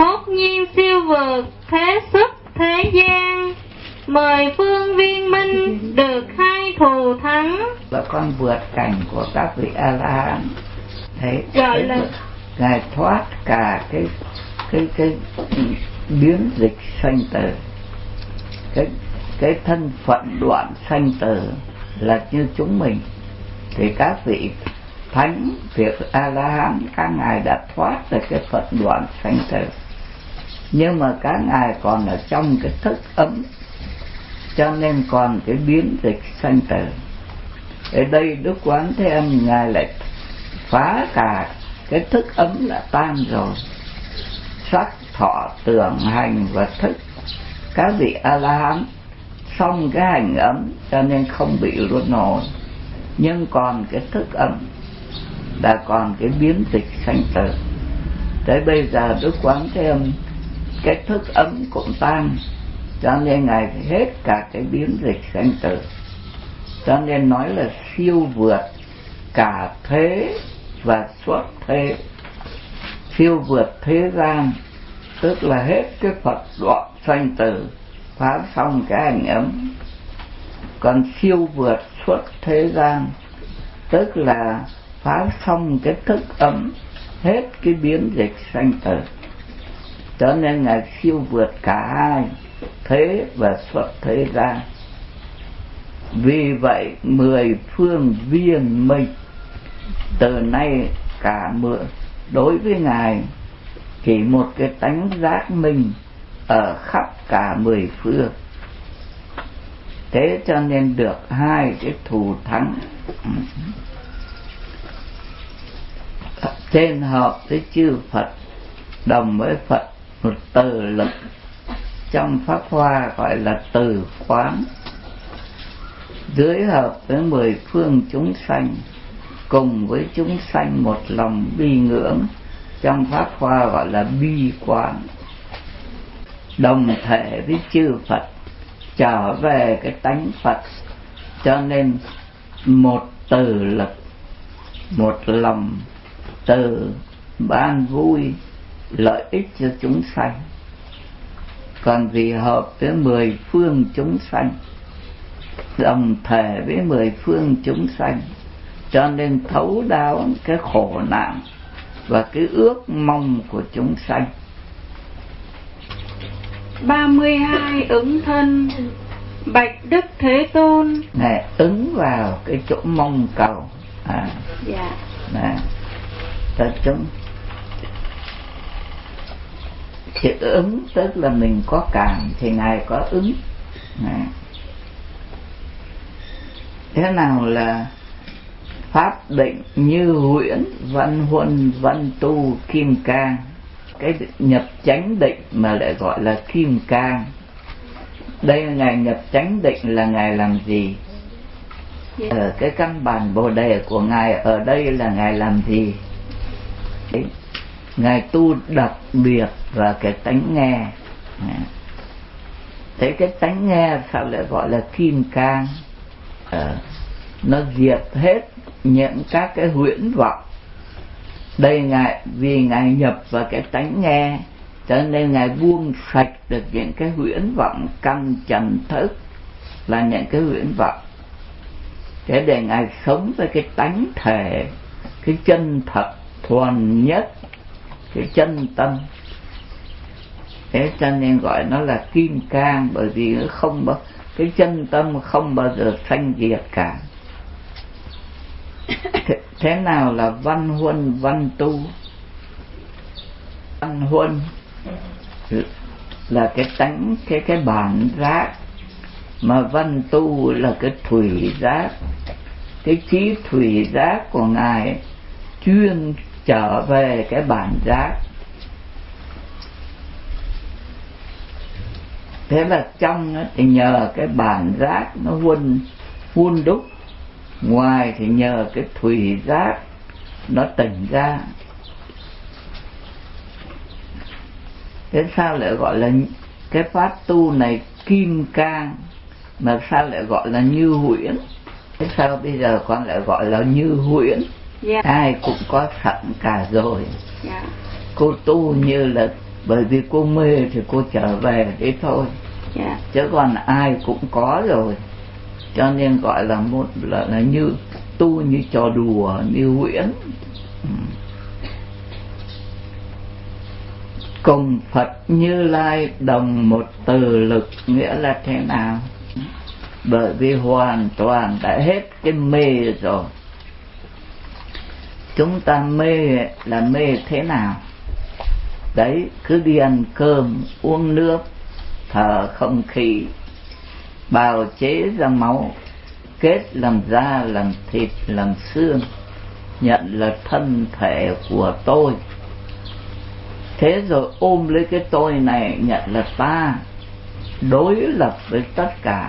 hốt nhiên siêu vượt thế sức thế gian, mời phương viên minh được hai thù thắng. Là con vượt cảnh của các vị A La Hán. Thế gọi là ngài thoát cả cái biến dịch sanh tử, cái thân phận đoạn sanh tử là như chúng mình. Thì các vị thánh, việc A La Hán, các ngài đã thoát được cái phận đoạn sanh tử, nhưng mà các ngài còn ở trong cái thức ấm, cho nên còn cái biến dịch sanh tử. Ở đây Đức Quán Thế Âm ngài lại phá cả cái thức ấm là tan rồi, sắc thọ tưởng hành và thức. Các vị A La Hán xong cái hành ấm cho nên không bị luân hồi, nhưng còn cái thức ấm là còn cái biến dịch sanh tử. Tới bây giờ Đức Quán Thế Âm cái thức ấm cũng tan, cho nên ngài hết cả cái biến dịch sanh tử. Cho nên nói là siêu vượt cả thế và xuất thế. Siêu vượt thế gian tức là hết cái Phật đoạn sanh tử, phá xong cái hành ấm. Còn siêu vượt xuất thế gian tức là phá xong cái thức ấm, hết cái biến dịch sanh tử. Cho nên ngài siêu vượt cả hai, thế và xuất thế gian. Vì vậy 10 phương viên minh, từ nay cả 10, đối với ngài chỉ một cái tánh giác minh ở khắp cả 10 phương. Thế cho nên được hai cái thù thắng. Trên hợp với chư Phật, đồng với Phật một từ lực, trong Pháp Hoa gọi là từ quán. Dưới hợp với 10 phương chúng sanh, cùng với chúng sanh một lòng bi ngưỡng, trong Pháp Hoa gọi là bi quán. Đồng thể với chư Phật, trở về cái tánh Phật, cho nên một từ lực, một lòng từ ban vui lợi ích cho chúng sanh. Còn vì hợp với 10 phương chúng sanh, đồng thể với 10 phương chúng sanh, cho nên thấu đáo cái khổ nạn và cái ước mong của chúng sanh. 32 ứng thân bạch Đức Thế Tôn. Này, ứng vào cái chỗ mong cầu. Dạ. Này, ta chúng chữ ứng tức là mình có cảm thì ngài có ứng. Này, thế nào là pháp định như huyễn văn huân văn tu kim cang. Cái nhập chánh định mà lại gọi là kim cang. Đây là ngài nhập chánh định là ngài làm gì? Ở cái căn bản Bồ Đề của ngài ở đây là ngài làm gì? Ngài tu đặc biệt vào cái tánh nghe. Thế cái tánh nghe sao lại gọi là kim cang? Nó diệt hết những các cái huyễn vọng. Đây ngài, vì ngài nhập vào cái tánh nghe, cho nên ngài buông sạch được những cái huyễn vọng căn trần thức, là những cái huyễn vọng. Thế để ngài sống với cái tánh thể, cái chân thật thuần nhất, cái chân tâm. Thế cho nên gọi nó là kim cang, bởi vì nó không bao, cái chân tâm không bao giờ sanh diệt cả. Thế nào là văn huân văn tu? Văn huân là cái tánh, cái bản giác, mà văn tu là cái thủy giác. Cái trí thủy giác của ngài chuyên trở về cái bản giác. Thế là trong thì nhờ cái bản giác nó hun đúc, ngoài thì nhờ cái thủy giác nó tỉnh ra. Thế sao lại gọi là cái pháp tu này kim cang, mà sao lại gọi là như huyễn? Thế sao bây giờ con lại gọi là như huyễn? Yeah. Ai cũng có sẵn cả rồi. Yeah. Cô tu như là Bởi vì cô mê thì cô trở về đấy thôi. Chứ còn ai cũng có rồi. Cho nên gọi là một là như tu như trò đùa, như huyễn. Cùng Phật Như Lai đồng một từ lực nghĩa là thế nào? Bởi vì hoàn toàn đã hết cái mê rồi. Chúng ta mê là mê thế nào? Đấy, cứ đi ăn cơm, uống nước, thở không khí, bào chế ra máu, kết làm da, làm thịt, làm xương, nhận là thân thể của tôi. Thế rồi ôm lấy cái tôi này, nhận là ta, đối lập với tất cả.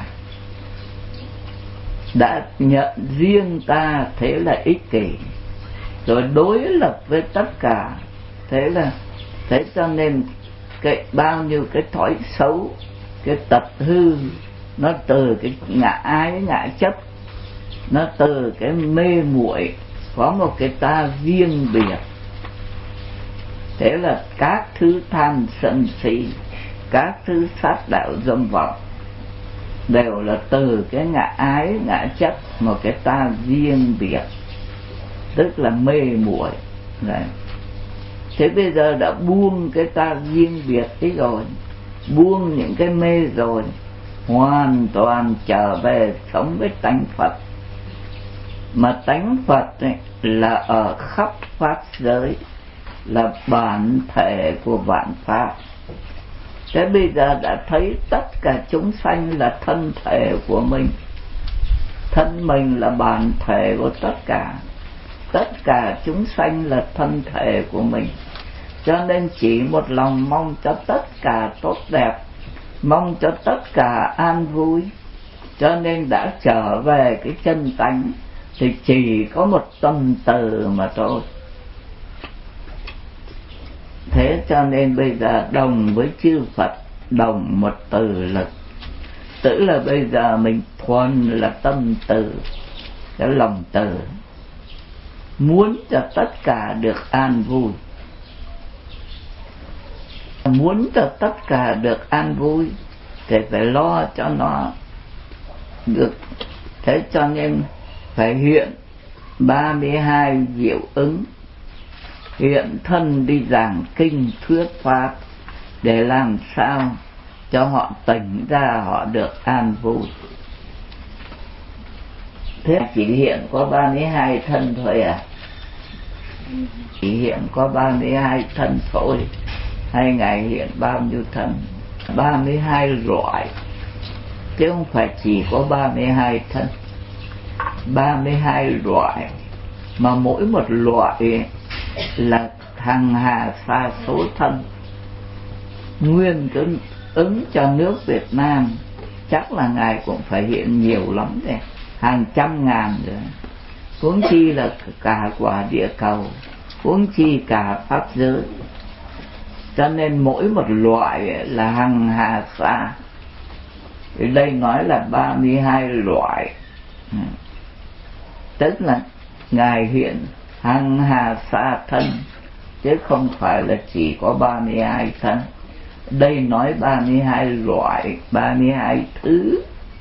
Đã nhận riêng ta, thế là ích kỷ. Rồi đối lập với tất cả, thế cho nên cái bao nhiêu cái thói xấu, cái tật hư, nó từ cái ngã ái, ngã chấp, nó từ cái mê muội, có một cái ta riêng biệt. Thế là các thứ tham sân si, các thứ sát đạo dâm vọng đều là từ cái ngã ái, ngã chấp, một cái ta riêng biệt, tức là mê muội. Thế bây giờ đã buông cái ta riêng biệt ấy rồi, buông những cái mê rồi, hoàn toàn trở về sống với tánh Phật. Mà tánh Phật ấy là ở khắp pháp giới, là bản thể của vạn pháp. Thế bây giờ đã thấy tất cả chúng sanh là thân thể của mình, thân mình là bản thể của tất cả chúng sanh là thân thể của mình. Cho nên chỉ một lòng mong cho tất cả tốt đẹp, mong cho tất cả an vui. Cho nên đã trở về cái chân tánh thì chỉ có một tâm từ mà thôi. Thế cho nên bây giờ đồng với chư Phật, đồng một từ lực. Tức là bây giờ mình thuần là tâm từ, cái lòng từ, muốn cho tất cả được an vui. Muốn cho tất cả được an vui thì phải lo cho nó được. Thế cho nên phải hiện 32 diệu ứng, hiện thân đi giảng kinh thuyết pháp, để làm sao cho họ tỉnh ra, họ được an vui. Thế chỉ hiện có 32 thân thôi à? Chỉ hiện có 32 thân thôi, hay Ngài hiện bao nhiêu thân? 32 loại, chứ không phải chỉ có 32 thân. 32 loại, mà mỗi một loại là hằng hà sa số thân. Nguyên cái ứng cho nước Việt Nam chắc là Ngài cũng phải hiện nhiều lắm rồi, hàng trăm ngàn rồi, huống chi là cả quả địa cầu, huống chi cả pháp giới. Cho nên mỗi một loại là hằng hà sa. Ở đây nói là 32 loại, tức là Ngài hiện hằng hà sa thân, chứ không phải là chỉ có 32 thân. Đây nói 32 loại, 32 thứ.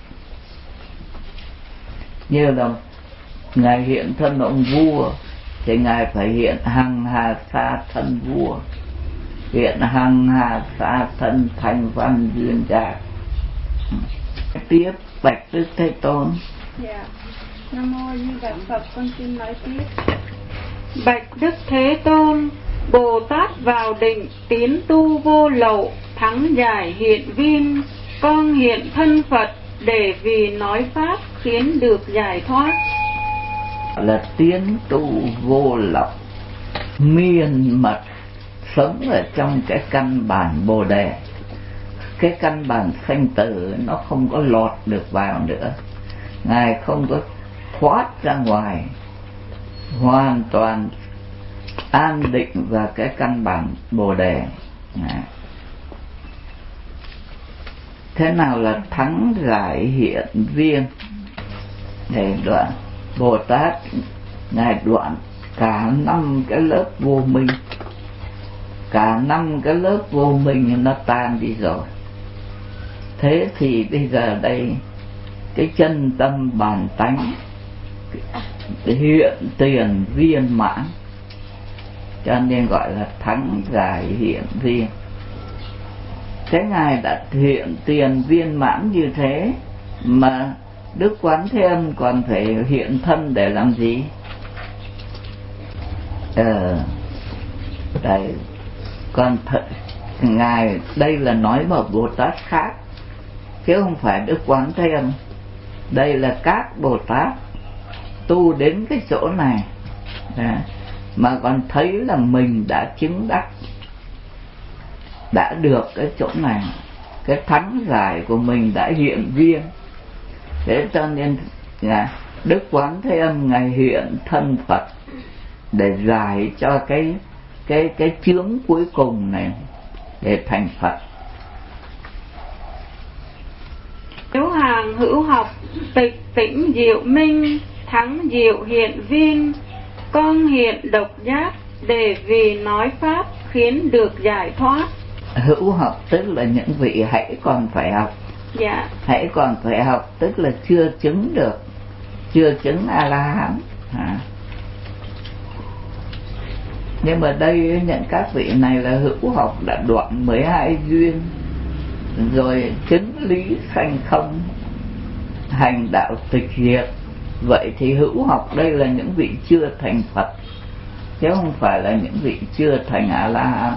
Như là Ngài hiện thân ông vua thì Ngài phải hiện hằng hà sa thân vua, hiện hằng hà sa thân Thanh Văn Dương Giác. Tiếp bạch Đức Thế Tôn. Dạ. Nam mô Như Lai Phật, con xin nói tiếp. Bạch Đức Thế Tôn, Bồ Tát vào định tiến tu vô lậu, thắng giải hiện viên, con hiện thân Phật để vì nói pháp khiến được giải thoát. Là tiến tu vô lậu, miên mật sống ở trong cái căn bản Bồ Đề. Cái căn bản sanh tử nó không có lọt được vào nữa, Ngài không có thoát ra ngoài, hoàn toàn an định vào cái căn bản Bồ Đề. Thế nào là thắng giải hiện viên? Để đoạn Bồ Tát Ngài đoạn cả 5 cái lớp vô minh, cả 5 cái lớp vô minh nó tan đi rồi. Thế thì bây giờ đây cái chân tâm bản tánh hiện tiền viên mãn, cho nên gọi là thắng giải hiện viên. Thế Ngài đã hiện tiền viên mãn như thế mà Đức Quán Thế Âm còn phải hiện thân để làm gì? Đấy, còn Ngài đây là nói một Bồ Tát khác chứ không phải Đức Quán Thế Âm. Đây là các Bồ Tát tu đến cái chỗ này mà còn thấy là mình đã chứng đắc, đã được cái chỗ này, cái thắng giải của mình đã hiện viên. Thế cho nên Đức Quán Thế Âm Ngài hiện thân Phật để giải cho cái chướng cuối cùng này để thành Phật. Nếu hàng hữu học, tịch tĩnh diệu minh, thắng diệu hiện viên, con hiện độc giác, để vì nói pháp khiến được giải thoát. Hữu học tức là những vị hãy còn phải học. Dạ. Hãy còn phải học tức là chưa chứng được, chưa chứng A-la-hán. Nhưng mà đây những các vị này là hữu học đã đoạn 12 duyên, rồi chứng lý sanh không, hành đạo tịch diệt. Vậy thì hữu học đây là những vị chưa thành Phật, chứ không phải là những vị chưa thành A-la-hán.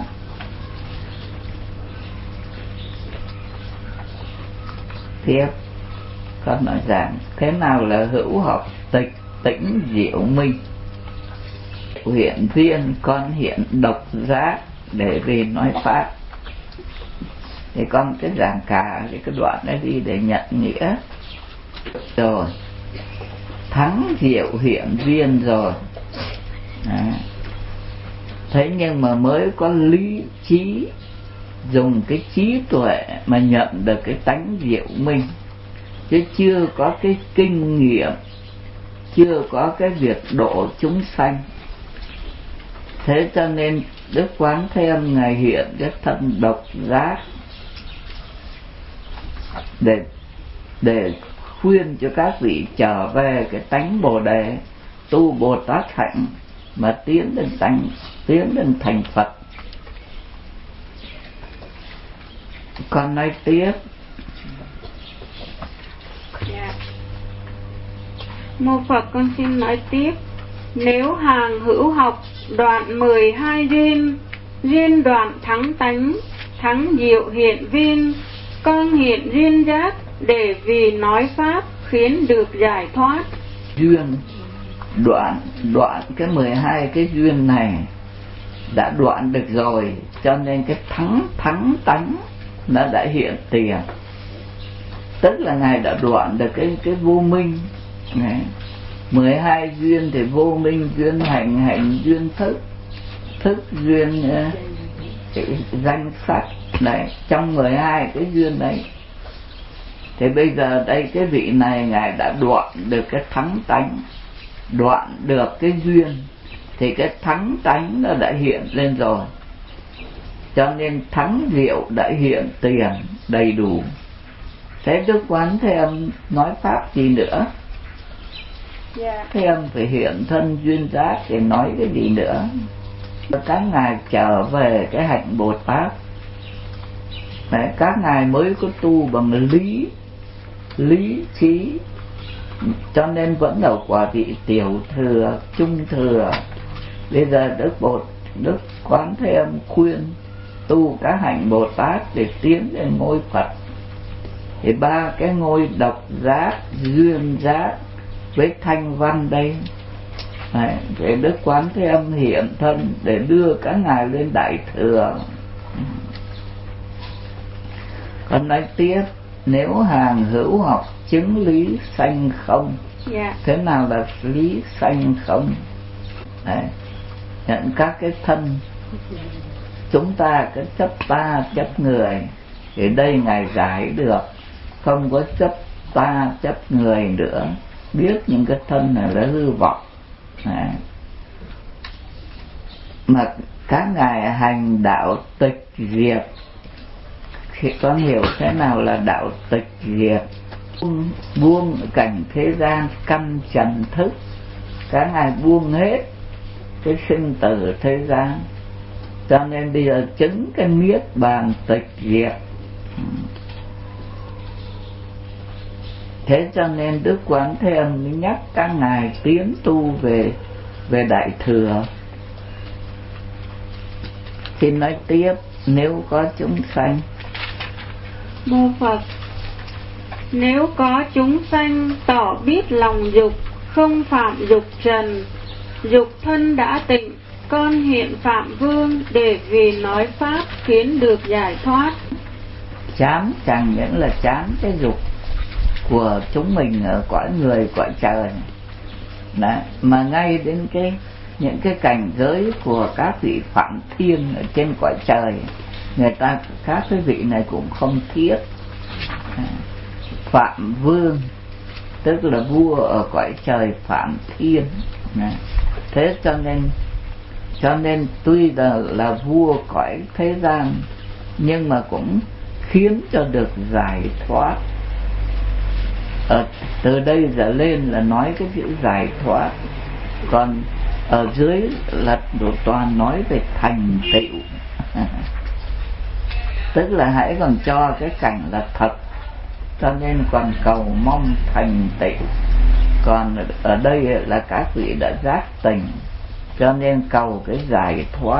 Tiếp con nói rằng thế nào là hữu học tịch tĩnh diệu minh? Hiện viên con hiện độc giác để về nói pháp. Thì con cái giảng cả cái đoạn này đi để nhận nghĩa. Rồi thắng diệu hiện viên rồi. Thế nhưng mà mới có lý trí, dùng cái trí tuệ mà nhận được cái tánh diệu minh, chứ chưa có cái kinh nghiệm, chưa có cái việc độ chúng sanh. Thế cho nên Đức Quán Thế Âm Ngài hiện cái thân độc giác để khuyên cho các vị trở về cái tánh Bồ Đề, tu Bồ Tát hạnh mà tiến đến thành Phật. Con nói tiếp. Dạ. Mô Phật con xin nói tiếp. Nếu hàng hữu học đoạn 12 duyên, duyên đoạn thắng tánh, thắng diệu hiện viên, con hiện duyên giác, để vì nói pháp khiến được giải thoát. Duyên đoạn cái 12 cái duyên này đã đoạn được rồi, cho nên cái thắng tánh nó đã hiện tiền. Tức là Ngài đã đoạn được cái vô minh này. 12 duyên thì vô minh duyên, hành duyên, thức duyên, danh sắc này. Trong 12 cái duyên đấy thì bây giờ đây cái vị này Ngài đã đoạn được cái thắng tánh, đoạn được cái duyên, thì cái thắng tánh nó đã hiện lên rồi, cho nên thắng diệu đã hiện tiền đầy đủ. Thế Đức Quán Thế Âm nói pháp gì nữa? Thế Âm phải hiện thân duyên giác để nói cái gì nữa? Các ngài trở về cái hạnh Bồ Tát. Đấy, các ngài mới có tu bằng lý trí, cho nên vẫn ở quả vị tiểu thừa, trung thừa. Bây giờ Đức Quán Thế Âm khuyên tu các hạnh Bồ Tát để tiến đến ngôi Phật. Thì 3 cái ngôi độc giác, duyên giác với thanh văn đây, để Đức Quán Thế Âm hiện thân để đưa các ngài lên đại thừa. Còn nói tiếp. Nếu hàng hữu học chứng lý sanh không. Thế nào là lý sanh không? Đấy, nhận các cái thân chúng ta, cái chấp ta, chấp người, thì đây Ngài giải được, không có chấp ta, chấp người nữa, biết những cái thân này là hư vọng. Mà các ngài hành đạo tịch diệt. Thì con hiểu thế nào là đạo tịch diệt? Buông cảnh thế gian căn trần thức, các ngài buông hết cái sinh tử thế gian, cho nên bây giờ chứng cái niết bàn tịch diệt. Thế cho nên Đức Quán Thế Âm mới nhắc các ngài tiến tu về Đại Thừa. Xin nói tiếp, nếu có chúng sanh. Mô Phật. Nếu có chúng sanh tỏ biết lòng dục, không phạm dục trần, dục thân đã tịnh, con hiện Phạm Vương để vì nói pháp khiến được giải thoát. Chán chẳng những là chán cái dục của chúng mình ở cõi người cõi trời đấy, mà ngay đến những cái cảnh giới của các vị Phạm Thiên ở trên cõi trời, người ta các cái vị này cũng không thiết. Phạm Vương tức là vua ở cõi trời Phạm Thiên. Thế cho nên tuy là vua cõi thế gian, nhưng mà cũng khiến cho được giải thoát. Từ đây trở lên là nói cái chữ giải thoát, còn ở dưới là toàn nói về thành tựu. Tức là hãy còn cho cái cảnh là thật, cho nên còn cầu mong thành tựu. Còn ở đây là các vị đã giác tỉnh, cho nên cầu cái giải thoát.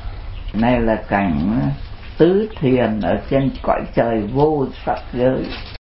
Này là cảnh tứ thiền ở trên cõi trời vô sắc giới.